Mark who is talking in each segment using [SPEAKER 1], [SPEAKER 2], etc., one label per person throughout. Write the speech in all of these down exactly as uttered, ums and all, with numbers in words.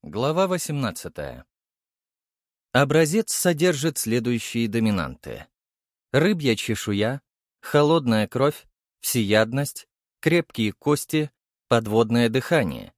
[SPEAKER 1] Глава восемнадцатая. Образец содержит следующие доминанты: рыбья чешуя, холодная кровь, всеядность, крепкие кости, подводное дыхание.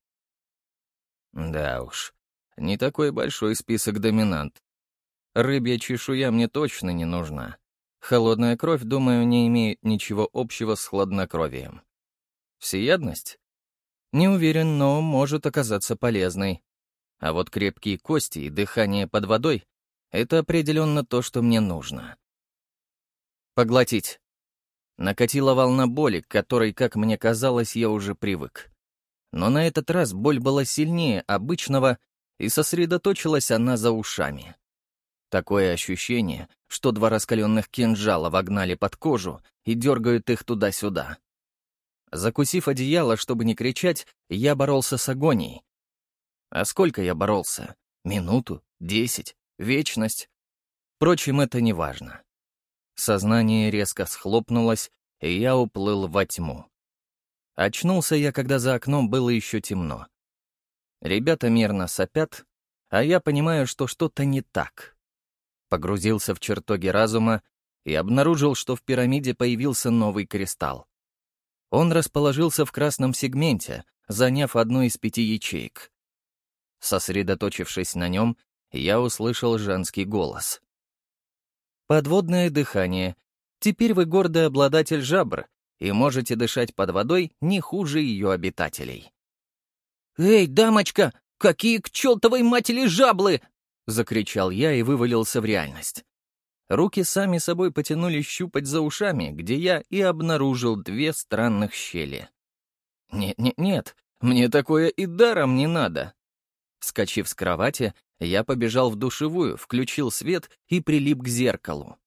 [SPEAKER 1] Да уж, не такой большой список доминант. Рыбья чешуя мне точно не нужна. Холодная кровь, думаю, не имеет ничего общего с хладнокровием. Всеядность? Не уверен, но может оказаться полезной. А вот крепкие кости и дыхание под водой — это определенно то, что мне нужно. Поглотить. Накатила волна боли, к которой, как мне казалось, я уже привык. Но на этот раз боль была сильнее обычного, и сосредоточилась она за ушами. Такое ощущение, что два раскаленных кинжала вогнали под кожу и дергают их туда-сюда. Закусив одеяло, чтобы не кричать, я боролся с агонией. А сколько я боролся? Минуту? Десять? Вечность? Впрочем, это не важно. Сознание резко схлопнулось, и я уплыл во тьму. Очнулся я, когда за окном было еще темно. Ребята мирно сопят, а я понимаю, что что-то не так. Погрузился в чертоги разума и обнаружил, что в пирамиде появился новый кристалл. Он расположился в красном сегменте, заняв одну из пяти ячеек. Сосредоточившись на нем, я услышал женский голос. «Подводное дыхание. Теперь вы гордый обладатель жабр и можете дышать под водой не хуже ее обитателей». «Эй, дамочка, какие к чертовой матери жаблы!» — закричал я и вывалился в реальность. Руки сами собой потянулись щупать за ушами, где я и обнаружил две странных щели. «Нет-нет-нет, мне такое и даром не надо». Вскочив с кровати, я побежал в душевую, включил свет и прилип к зеркалу.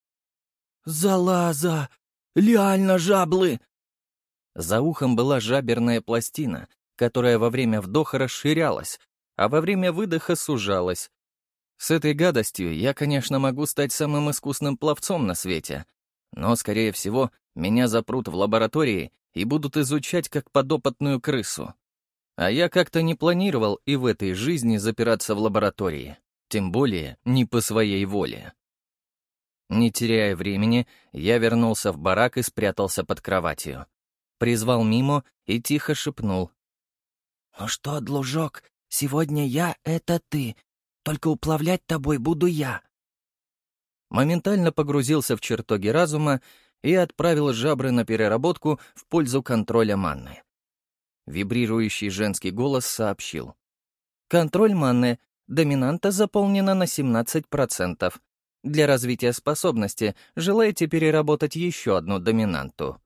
[SPEAKER 1] «Залаза! Реально жаблы!» За ухом была жаберная пластина, которая во время вдоха расширялась, а во время выдоха сужалась. С этой гадостью я, конечно, могу стать самым искусным пловцом на свете, но, скорее всего, меня запрут в лаборатории и будут изучать как подопытную крысу. А я как-то не планировал и в этой жизни запираться в лаборатории, тем более не по своей воле. Не теряя времени, я вернулся в барак и спрятался под кроватью. Призвал Мимо и тихо шепнул. «Ну что, дружок, сегодня я — это ты, только уплавлять тобой буду я». Моментально погрузился в чертоги разума и отправил жабры на переработку в пользу контроля манны. Вибрирующий женский голос сообщил. «Контроль манны. Доминанта заполнена на семнадцать процентов. Для развития способности желаете переработать еще одну доминанту?»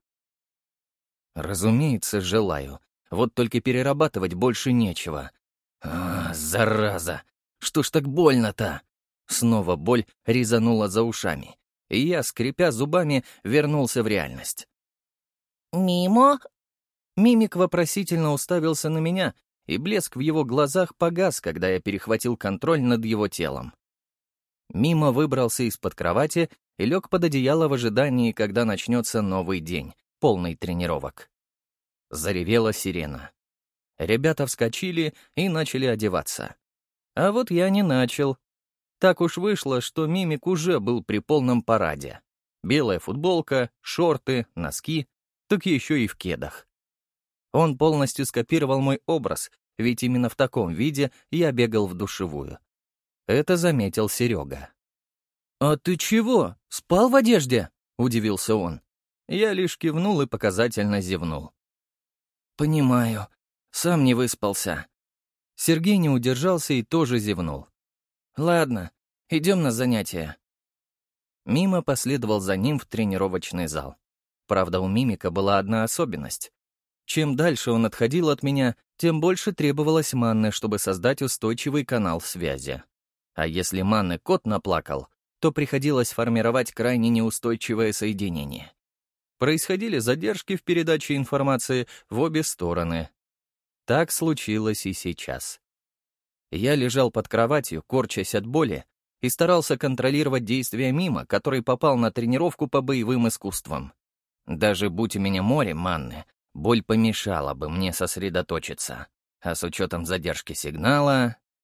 [SPEAKER 1] «Разумеется, желаю. Вот только перерабатывать больше нечего. А, зараза! Что ж так больно-то?» Снова боль резанула за ушами, и я, скрипя зубами, вернулся в реальность. «Мимо?» Мимик вопросительно уставился на меня, и блеск в его глазах погас, когда я перехватил контроль над его телом. Мимо выбрался из-под кровати и лег под одеяло в ожидании, когда начнется новый день, полный тренировок. Заревела сирена. Ребята вскочили и начали одеваться. А вот я не начал. Так уж вышло, что Мимик уже был при полном параде. Белая футболка, шорты, носки, так еще и в кедах. Он полностью скопировал мой образ, ведь именно в таком виде я бегал в душевую. Это заметил Серега. «А ты чего, спал в одежде?» — удивился он. Я лишь кивнул и показательно зевнул. «Понимаю, сам не выспался». Сергей не удержался и тоже зевнул. «Ладно, идем на занятия». Мимо последовал за ним в тренировочный зал. Правда, у Мимика была одна особенность. Чем дальше он отходил от меня, тем больше требовалось манны, чтобы создать устойчивый канал связи. А если манны кот наплакал, то приходилось формировать крайне неустойчивое соединение. Происходили задержки в передаче информации в обе стороны. Так случилось и сейчас. Я лежал под кроватью, корчась от боли, и старался контролировать действия Мимо, который попал на тренировку по боевым искусствам. Даже будь у меня море манны, боль помешала бы мне сосредоточиться. А с учетом задержки сигнала...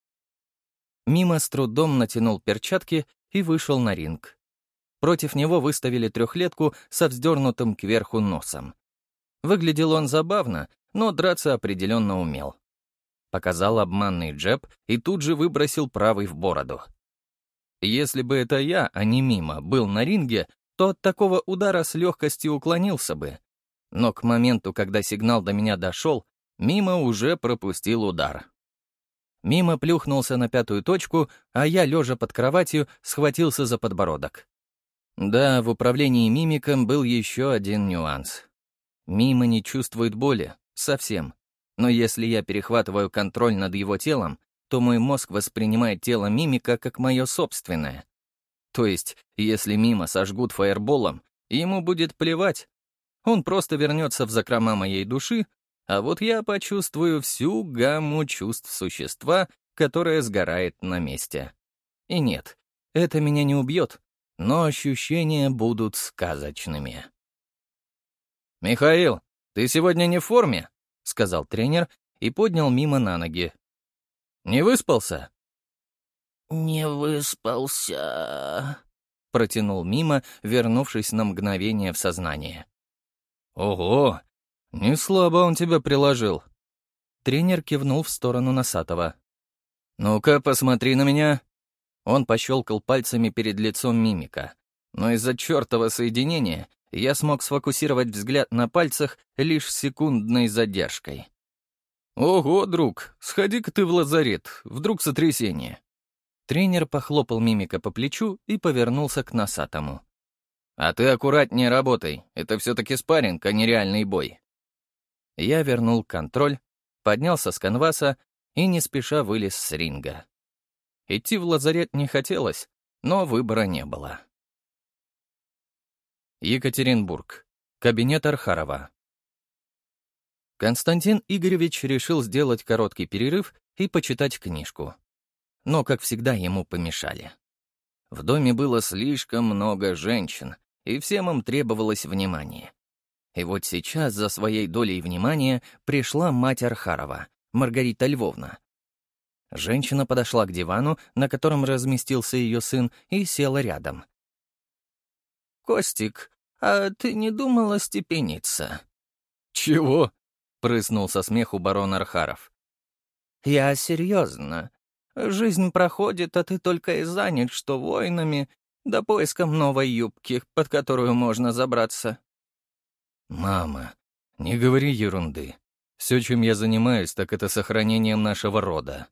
[SPEAKER 1] Мимо с трудом натянул перчатки и вышел на ринг. Против него выставили трехлетку со вздернутым кверху носом. Выглядел он забавно, но драться определенно умел. Показал обманный джеб и тут же выбросил правый в бороду. Если бы это я, а не Мимо, был на ринге, то от такого удара с легкостью уклонился бы. Но к моменту, когда сигнал до меня дошел, Мимо уже пропустил удар. Мимо плюхнулся на пятую точку, а я, лежа под кроватью, схватился за подбородок. Да, в управлении мимиком был еще один нюанс. Мимо не чувствует боли, совсем. Но если я перехватываю контроль над его телом, то мой мозг воспринимает тело мимика как мое собственное. То есть, если Мимо сожгут фаерболом, ему будет плевать. Он просто вернется в закрома моей души, а вот я почувствую всю гамму чувств существа, которое сгорает на месте. И нет, это меня не убьет, но ощущения будут сказочными. «Михаил, ты сегодня не в форме?» — сказал тренер и поднял Мимо на ноги. «Не выспался?»
[SPEAKER 2] «Не выспался»,
[SPEAKER 1] — протянул Мимо, вернувшись на мгновение в сознание. «Ого! Не слабо он тебя приложил». Тренер кивнул в сторону Носатого. «Ну-ка, посмотри на меня». Он пощелкал пальцами перед лицом мимика. Но из-за чертова соединения я смог сфокусировать взгляд на пальцах лишь с секундной задержкой. «Ого, друг, сходи-ка ты в лазарет, вдруг сотрясение». Тренер похлопал мимика по плечу и повернулся к Носатому. «А ты аккуратнее работай, это все-таки спарринг, а не реальный бой». Я вернул контроль, поднялся с канваса и не спеша вылез с ринга. Идти в лазарет не хотелось, но выбора не было. Екатеринбург. Кабинет Архарова. Константин Игоревич решил сделать короткий перерыв и почитать книжку. Но, как всегда, ему помешали. В доме было слишком много женщин, и всем им требовалось внимание. И вот сейчас за своей долей внимания пришла мать Архарова, Маргарита Львовна. Женщина подошла к дивану, на котором разместился ее сын, и села рядом.
[SPEAKER 2] «Костик, а ты не думал остепениться?»
[SPEAKER 1] «Чего?» — прыснул со смеху барон Архаров.
[SPEAKER 2] «Я серьезно. Жизнь проходит, а ты только и занят, что войнами, да поиском новой юбки, под которую можно забраться».
[SPEAKER 1] «Мама, не говори ерунды. Все, чем я занимаюсь, так это сохранением нашего рода».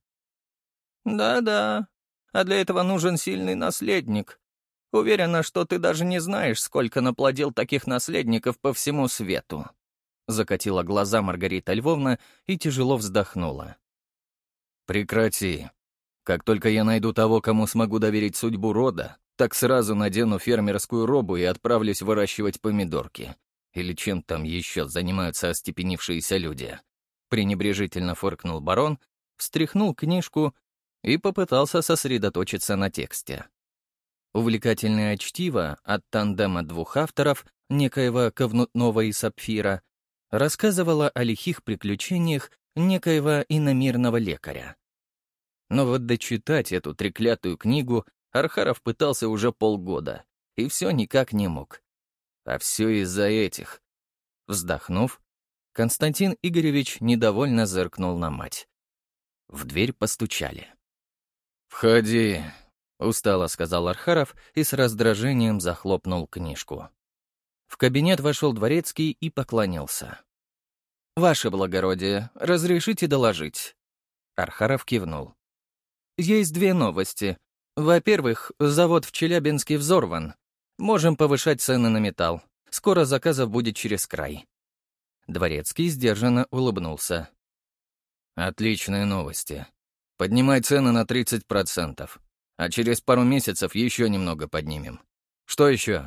[SPEAKER 2] «Да-да, а для этого нужен сильный наследник. Уверена, что ты даже не знаешь, сколько наплодил таких наследников по всему свету». Закатила глаза Маргарита Львовна и тяжело вздохнула.
[SPEAKER 1] «Прекрати. Как только я найду того, кому смогу доверить судьбу рода, так сразу надену фермерскую робу и отправлюсь выращивать помидорки. Или чем там еще занимаются остепенившиеся люди». Пренебрежительно фыркнул барон, встряхнул книжку и попытался сосредоточиться на тексте. Увлекательное чтиво от тандема двух авторов, некоего Ковнутнова и Сапфира, рассказывало о лихих приключениях некоего иномирного лекаря. Но вот дочитать эту треклятую книгу Архаров пытался уже полгода, и все никак не мог. А все из-за этих. Вздохнув, Константин Игоревич недовольно зыркнул на мать. В дверь постучали. «Входи», — устало сказал Архаров и с раздражением захлопнул книжку. В кабинет вошел дворецкий и поклонился. «Ваше благородие, разрешите доложить?» Архаров кивнул. «Есть две новости. Во-первых, завод в Челябинске взорван. Можем повышать цены на металл. Скоро заказов будет через край». Дворецкий сдержанно улыбнулся. «Отличные новости. Поднимай цены на тридцать процентов, а через пару месяцев еще немного поднимем. Что еще?»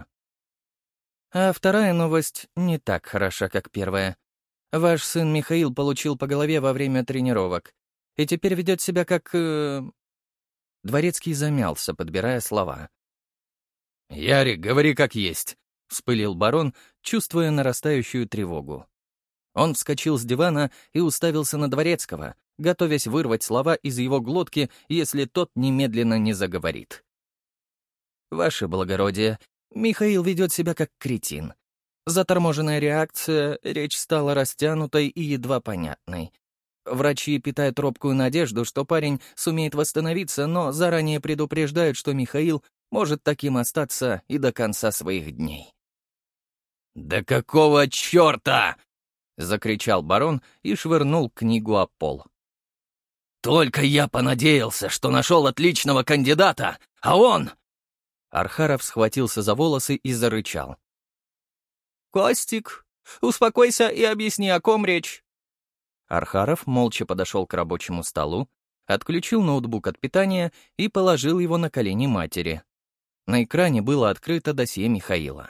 [SPEAKER 1] «А вторая новость не так хороша, как первая. Ваш сын Михаил получил по голове во время тренировок и теперь ведет себя как...» э... Дворецкий замялся, подбирая слова. «Ярик, говори как есть», — вспылил барон, чувствуя нарастающую тревогу. Он вскочил с дивана и уставился на Дворецкого, готовясь вырвать слова из его глотки, если тот немедленно не заговорит. «Ваше благородие, Михаил ведет себя как кретин. Заторможенная реакция, речь стала растянутой и едва понятной. Врачи питают робкую надежду, что парень сумеет восстановиться, но заранее предупреждают, что Михаил может таким остаться и до конца своих дней». «Да какого черта!» — закричал барон и швырнул книгу о пол. «Только я понадеялся, что нашел отличного кандидата, а он...» Архаров схватился за волосы и зарычал.
[SPEAKER 2] «Костик, успокойся и объясни, о ком речь».
[SPEAKER 1] Архаров молча подошел к рабочему столу, отключил ноутбук от питания и положил его на колени матери. На экране было открыто досье Михаила.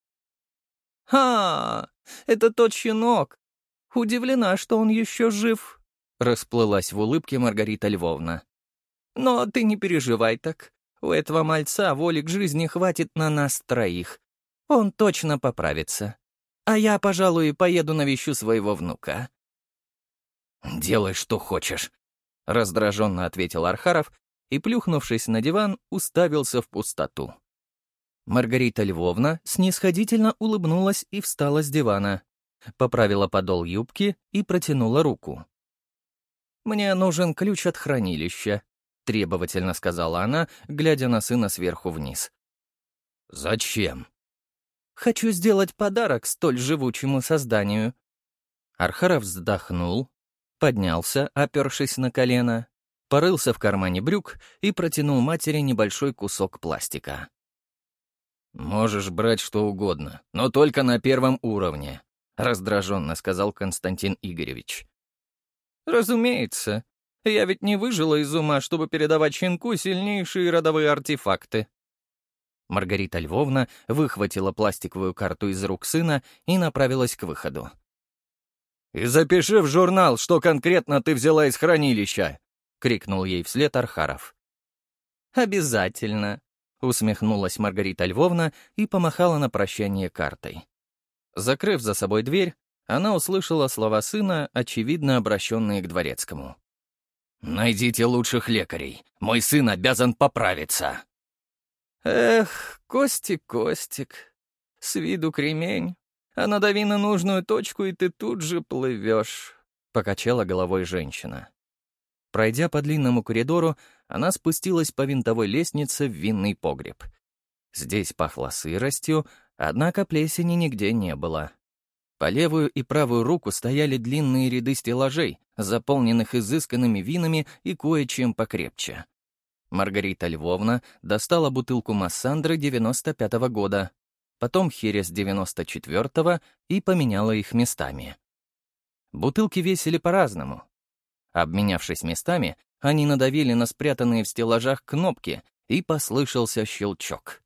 [SPEAKER 2] «Ха! Это тот щенок! Удивлена, что он еще жив!» — расплылась в улыбке Маргарита Львовна. «Но ты не переживай так. У этого мальца воли к жизни хватит на нас троих. Он точно поправится. А я, пожалуй, поеду навещу своего внука».
[SPEAKER 1] «Делай, что хочешь», — раздраженно ответил Архаров и, плюхнувшись на диван, уставился в пустоту. Маргарита Львовна снисходительно улыбнулась и встала с дивана, поправила подол юбки и протянула руку. «Мне нужен ключ от хранилища», — требовательно сказала она, глядя на сына сверху вниз. «Зачем?» «Хочу сделать подарок столь живучему созданию». Архаров вздохнул, поднялся, опершись на колено, порылся в кармане брюк и протянул матери небольшой кусок пластика. «Можешь брать что угодно, но только на первом уровне», — раздраженно сказал Константин Игоревич.
[SPEAKER 2] «Разумеется. Я ведь не выжила из ума, чтобы передавать щенку сильнейшие родовые артефакты».
[SPEAKER 1] Маргарита Львовна выхватила пластиковую карту из рук сына и направилась к выходу.
[SPEAKER 2] «И запиши в журнал, что конкретно ты взяла из хранилища!» — крикнул ей вслед Архаров.
[SPEAKER 1] «Обязательно!» — усмехнулась Маргарита Львовна и помахала на прощание картой. Закрыв за собой дверь, она услышала слова сына, очевидно обращенные к дворецкому. «Найдите лучших лекарей. Мой сын обязан поправиться».
[SPEAKER 2] «Эх, Костик, Костик, с виду кремень, а надави на нужную точку, и ты тут же плывешь», —
[SPEAKER 1] покачала головой женщина. Пройдя по длинному коридору, она спустилась по винтовой лестнице в винный погреб. Здесь пахло сыростью, однако плесени нигде не было. По левую и правую руку стояли длинные ряды стеллажей, заполненных изысканными винами и кое-чем покрепче. Маргарита Львовна достала бутылку Массандры девяносто пятого года, потом Херес девяносто четвертого и поменяла их местами. Бутылки весили по-разному. Обменявшись местами, они надавили на спрятанные в стеллажах кнопки, и послышался щелчок.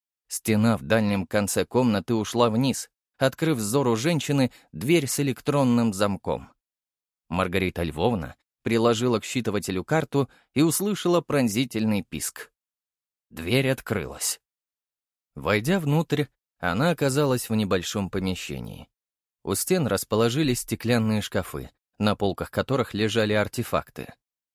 [SPEAKER 1] Стена в дальнем конце комнаты ушла вниз, открыв взору женщины дверь с электронным замком. Маргарита Львовна приложила к считывателю карту и услышала пронзительный писк. Дверь открылась. Войдя внутрь, она оказалась в небольшом помещении. У стен расположились стеклянные шкафы, на полках которых лежали артефакты.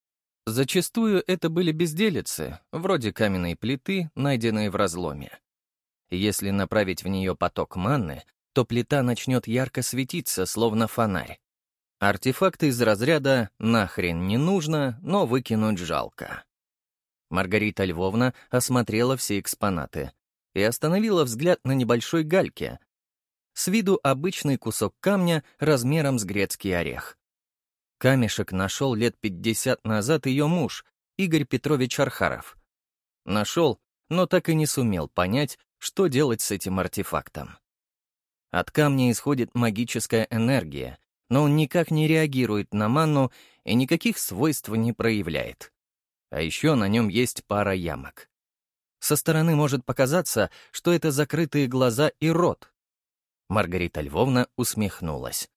[SPEAKER 1] Зачастую это были безделицы, вроде каменной плиты, найденной в разломе. Если направить в нее поток манны, то плита начнет ярко светиться, словно фонарь. Артефакты из разряда «нахрен не нужно, но выкинуть жалко». Маргарита Львовна осмотрела все экспонаты и остановила взгляд на небольшой гальке. С виду обычный кусок камня размером с грецкий орех. Камешек нашел лет пятьдесят назад ее муж, Игорь Петрович Архаров. Нашел, но так и не сумел понять, что делать с этим артефактом. От камня исходит магическая энергия, но он никак не реагирует на манну и никаких свойств не проявляет. А еще на нем есть пара ямок. Со стороны может показаться, что это закрытые глаза и рот. Маргарита Львовна усмехнулась.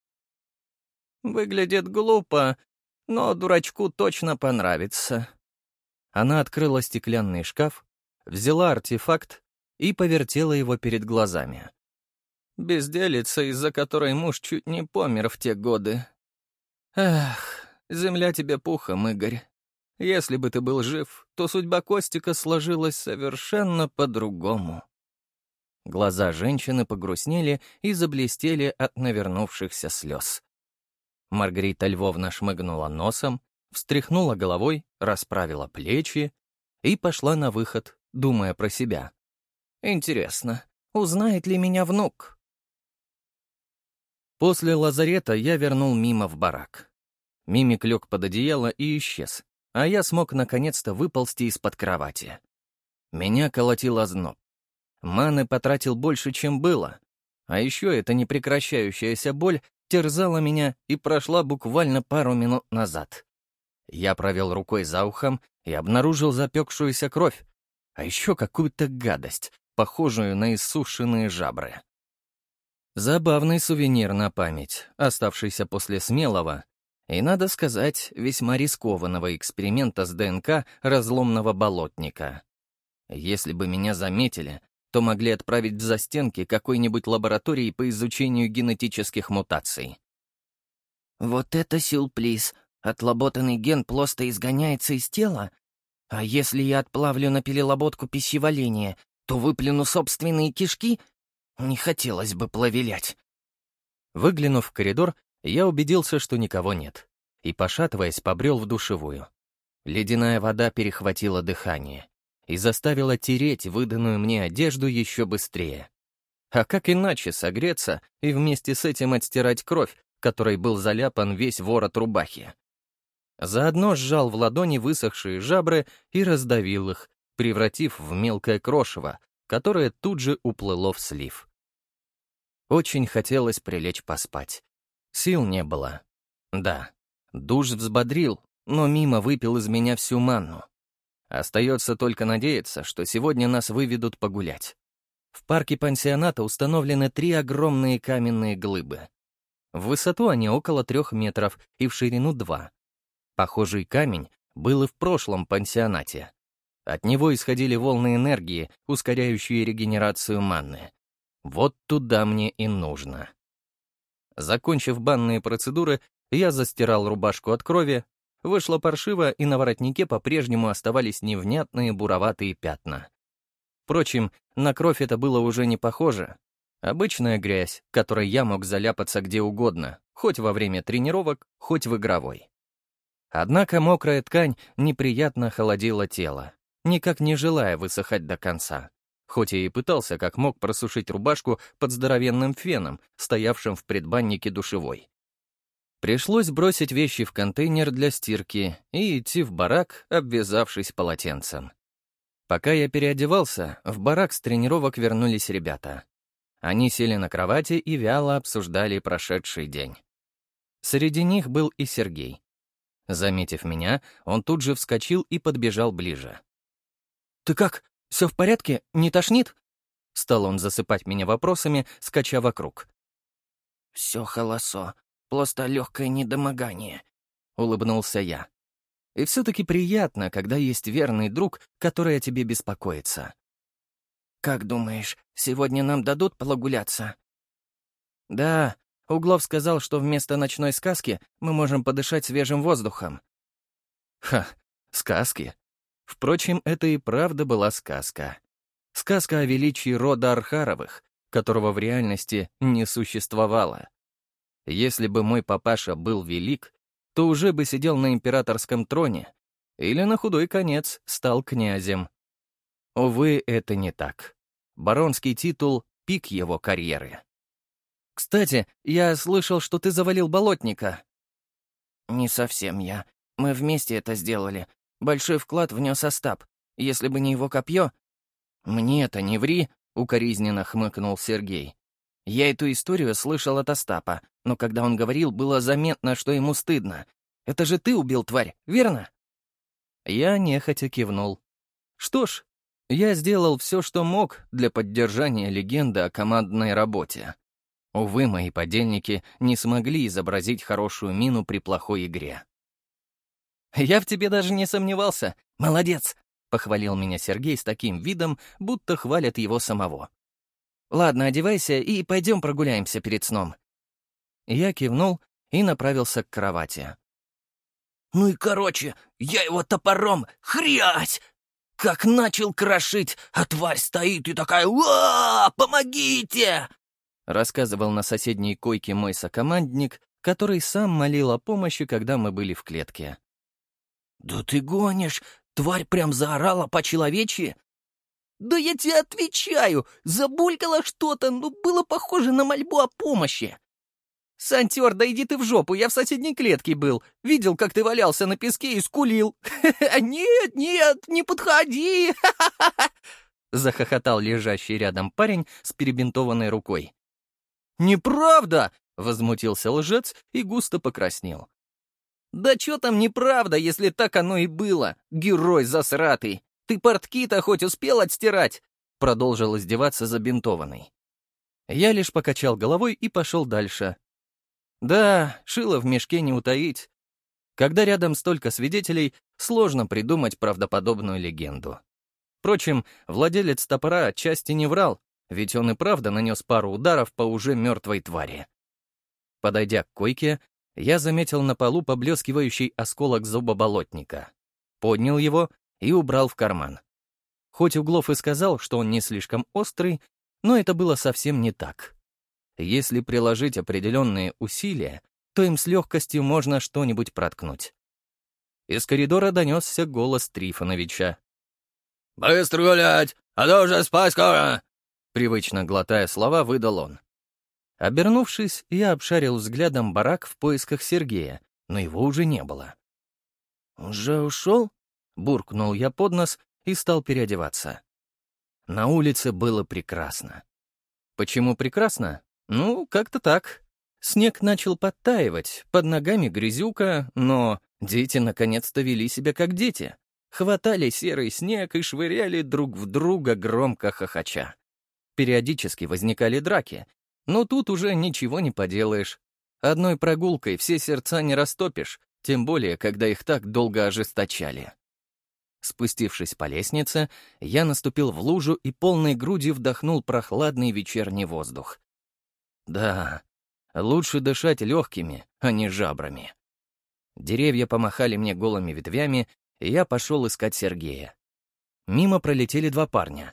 [SPEAKER 2] «Выглядит глупо, но дурачку точно понравится».
[SPEAKER 1] Она открыла стеклянный шкаф, взяла артефакт и повертела его перед глазами.
[SPEAKER 2] Безделица, из-за которой муж чуть не помер в те годы. Эх, Земля тебе пухом, Игорь. Если бы ты был жив, то судьба Костика сложилась совершенно по-другому». Глаза женщины погрустнели и заблестели от навернувшихся слез. Маргарита Львовна шмыгнула носом, встряхнула головой, расправила плечи и пошла на выход, думая про себя. «Интересно, узнает ли меня внук?» После лазарета я вернул Мима в барак. Мимик лег под одеяло и исчез, а я смог наконец-то выползти из-под кровати. Меня колотил озноб. Маны потратил больше, чем было. А еще эта непрекращающаяся боль терзала меня и прошла буквально пару минут назад. Я провел рукой за ухом и обнаружил запекшуюся кровь, а еще какую-то гадость, похожую на иссушенные жабры. Забавный сувенир на память, оставшийся после смелого и, надо сказать, весьма рискованного эксперимента с ДНК разломного болотника. Если бы меня заметили, то могли отправить в застенки какой-нибудь лаборатории по изучению генетических мутаций. «Вот это сюрприз! Отработанный ген просто изгоняется из тела? А если я отплавлю на переработку пищеварения, то выплюну собственные кишки? Не хотелось бы плавилять». Выглянув в коридор, я убедился, что никого нет, и, пошатываясь, побрел в душевую. Ледяная вода перехватила дыхание и заставила тереть выданную мне одежду еще быстрее. А как иначе согреться и вместе с этим отстирать кровь, которой был заляпан весь ворот рубахи? Заодно сжал в ладони высохшие жабры и раздавил их, превратив в мелкое крошево, которое тут же уплыло в слив. Очень хотелось прилечь поспать. Сил не было. Да, душ взбодрил, но мимо выпил из меня всю манну. Остается только надеяться, что сегодня нас выведут погулять. В парке пансионата установлены три огромные каменные глыбы. В высоту они около трех метров и в ширину два. Похожий камень был и в прошлом пансионате. От него исходили волны энергии, ускоряющие регенерацию манны. Вот туда мне и нужно. Закончив банные процедуры, я застирал рубашку от крови. Вышло паршиво, и на воротнике по-прежнему оставались невнятные буроватые пятна. Впрочем, на кровь это было уже не похоже. Обычная грязь, которой я мог заляпаться где угодно, хоть во время тренировок, хоть в игровой. Однако мокрая ткань неприятно холодила тело, никак не желая высыхать до конца, хоть я и пытался как мог просушить рубашку под здоровенным феном, стоявшим в предбаннике душевой. Пришлось бросить вещи в контейнер для стирки и идти в барак, обвязавшись полотенцем. Пока я переодевался, в барак с тренировок вернулись ребята. Они сели на кровати и вяло обсуждали прошедший день. Среди них был и Сергей. Заметив меня, он тут же вскочил и подбежал ближе. «Ты как? Все в порядке? Не тошнит?» Стал он засыпать меня вопросами, скача вокруг. «Все холосо. Просто легкое недомогание», — улыбнулся я. «И все-таки приятно, когда есть верный друг, который о тебе беспокоится». «Как думаешь, сегодня нам дадут прогуляться?» «Да, Углов сказал, что вместо ночной сказки мы можем подышать свежим воздухом». Ха, сказки. Впрочем, это и правда была сказка. Сказка о величии рода Архаровых, которого в реальности не существовало. Если бы мой папаша был велик, то уже бы сидел на императорском троне или на худой конец стал князем. Увы, это не так. Баронский титул — пик его карьеры. «Кстати, я слышал, что ты завалил болотника». «Не совсем я. Мы вместе это сделали. Большой вклад внес Остап. Если бы не его копье...» «Мне-то не ври», — укоризненно хмыкнул Сергей. «Я эту историю слышал от Остапа, но когда он говорил, было заметно, что ему стыдно. Это же ты убил тварь, верно?» Я нехотя кивнул. Что ж, я сделал все, что мог для поддержания легенды о командной работе. Увы, мои подельники не смогли изобразить хорошую мину при плохой игре. «Я в тебе даже не сомневался. Молодец!» — похвалил меня Сергей с таким видом, будто хвалят его самого. «Ладно, одевайся и пойдем прогуляемся перед сном». Я кивнул и направился к кровати.
[SPEAKER 1] Ну и короче, я его топором хрясь! Как начал крошить, а тварь стоит и такая «Уа! Помогите!» Рассказывал на соседней койке мой сокомандник, который сам молил о помощи, когда мы были в клетке. «Да ты гонишь! Тварь прям заорала по-человечьи!» «Да я тебе отвечаю! Забулькало что-то, но было похоже на мольбу о помощи!» «Сантер, да иди ты в жопу, я в соседней клетке был. Видел, как ты валялся на песке и скулил. Нет, нет, не подходи!» Захохотал лежащий рядом парень с перебинтованной рукой. «Неправда!» — возмутился лжец и густо покраснел. «Да чё там неправда, если так оно и было, герой засратый? Ты портки-то хоть успел отстирать?» — продолжил издеваться забинтованный. Я лишь покачал головой и пошел дальше. Да, шило в мешке не утаить. Когда рядом столько свидетелей, сложно придумать правдоподобную легенду. Впрочем, владелец топора отчасти не врал, ведь он и правда нанес пару ударов по уже мертвой твари. Подойдя к койке, я заметил на полу поблескивающий осколок зубоболотника. Поднял его и убрал в карман. Хоть Углов и сказал, что он не слишком острый, но это было совсем не так. Если приложить определенные усилия, то им с легкостью можно что-нибудь проткнуть. Из коридора донесся голос Трифоновича. «Быстро гулять, а то уже спать скоро!» Привычно глотая слова, выдал он. Обернувшись, я обшарил взглядом барак в поисках Сергея, но его уже не было. «Уже ушел?» — буркнул я под нос и стал переодеваться. На улице было прекрасно. Почему прекрасно? Ну, как-то так. Снег начал подтаивать, под ногами грязюка, но дети наконец-то вели себя как дети. Хватали серый снег и швыряли друг в друга, громко хохоча. Периодически возникали драки, но тут уже ничего не поделаешь. Одной прогулкой все сердца не растопишь, тем более, когда их так долго ожесточали. Спустившись по лестнице, я наступил в лужу и полной грудью вдохнул прохладный вечерний воздух. Да, лучше дышать легкими, а не жабрами. Деревья помахали мне голыми ветвями, и я пошел искать Сергея. Мимо пролетели два парня.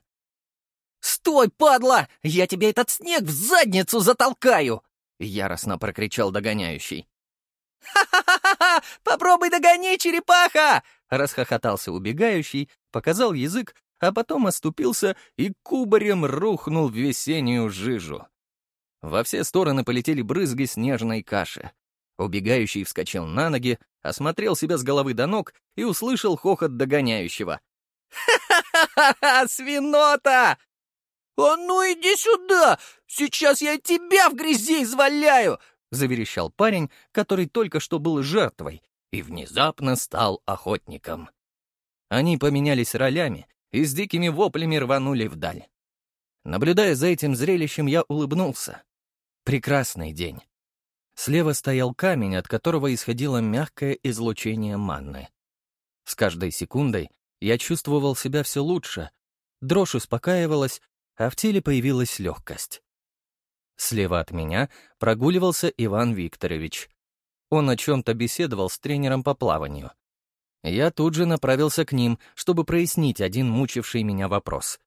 [SPEAKER 1] «Стой, падла! Я тебе этот снег в задницу затолкаю!» — яростно прокричал догоняющий. «Ха-ха-ха-ха! Попробуй догони, черепаха!» — расхохотался убегающий, показал язык, а потом оступился и кубарем рухнул в весеннюю жижу. Во все стороны полетели брызги снежной каши. Убегающий вскочил на ноги, осмотрел себя с головы до ног и услышал хохот догоняющего. «Ха-ха-ха-ха! Свинота! А ну иди сюда! Сейчас я тебя в грязи изваляю!» — заверещал парень, который только что был жертвой и внезапно стал охотником. Они поменялись ролями и с дикими воплями рванули вдаль. Наблюдая за этим зрелищем, я улыбнулся. Прекрасный день. Слева стоял камень, от которого исходило мягкое излучение манны. С каждой секундой я чувствовал себя все лучше, дрожь успокаивалась, а в теле появилась легкость. Слева от меня прогуливался Иван Викторович. Он о чем-то беседовал с тренером по плаванию. Я тут же направился к ним, чтобы прояснить один мучивший меня вопрос.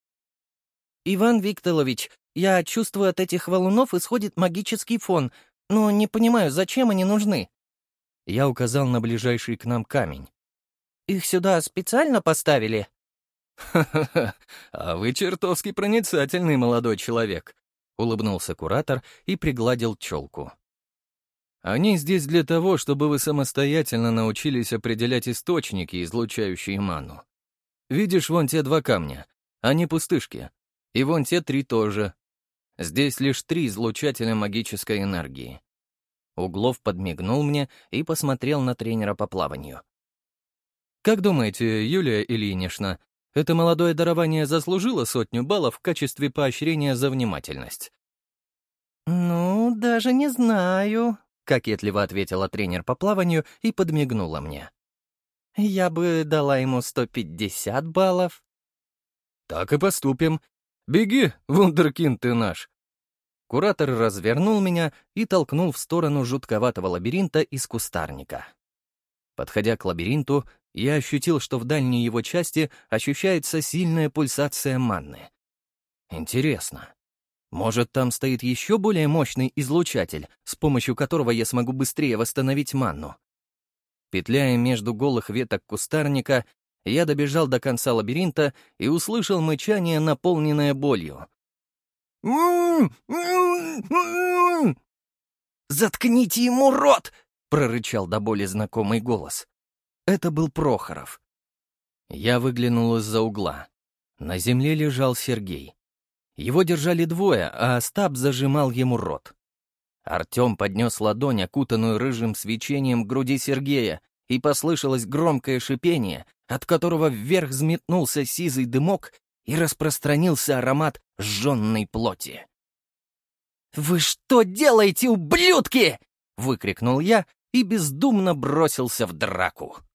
[SPEAKER 1] «Иван Викторович, я чувствую, от этих валунов исходит магический фон, но не понимаю, зачем они нужны?» Я указал на ближайший к нам камень. «Их сюда специально поставили?» «Ха-ха-ха, а вы чертовски проницательный молодой человек», — улыбнулся куратор и пригладил челку. «Они здесь для того, чтобы вы самостоятельно научились определять источники, излучающие ману. Видишь вон те два камня? Они пустышки. И вон те три тоже. Здесь лишь три излучателя магической энергии». Углов подмигнул мне и посмотрел на тренера по плаванию. «Как думаете, Юлия Ильинична, это молодое дарование заслужило сотню баллов в качестве поощрения за внимательность?» «Ну, даже не знаю», — кокетливо ответила тренер по плаванию и подмигнула мне. «Я бы дала ему сто пятьдесят баллов». «Так и поступим. Беги, вундеркинд ты наш!» Куратор развернул меня и толкнул в сторону жутковатого лабиринта из кустарника. Подходя к лабиринту, я ощутил, что в дальней его части ощущается сильная пульсация манны. Интересно, может, там стоит еще более мощный излучатель, с помощью которого я смогу быстрее восстановить манну? Петляя между голых веток кустарника, я добежал до конца лабиринта и услышал мычание, наполненное болью. «Заткните ему рот!» — прорычал до боли знакомый голос. Это был Прохоров. Я выглянул из-за угла. На земле лежал Сергей. Его держали двое, а Остап зажимал ему рот. Артем поднес ладонь, окутанную рыжим свечением, к груди Сергея, и послышалось громкое шипение, от которого вверх взметнулся сизый дымок и распространился аромат сжженной плоти. «Вы что делаете, ублюдки?» — выкрикнул я и бездумно бросился в драку.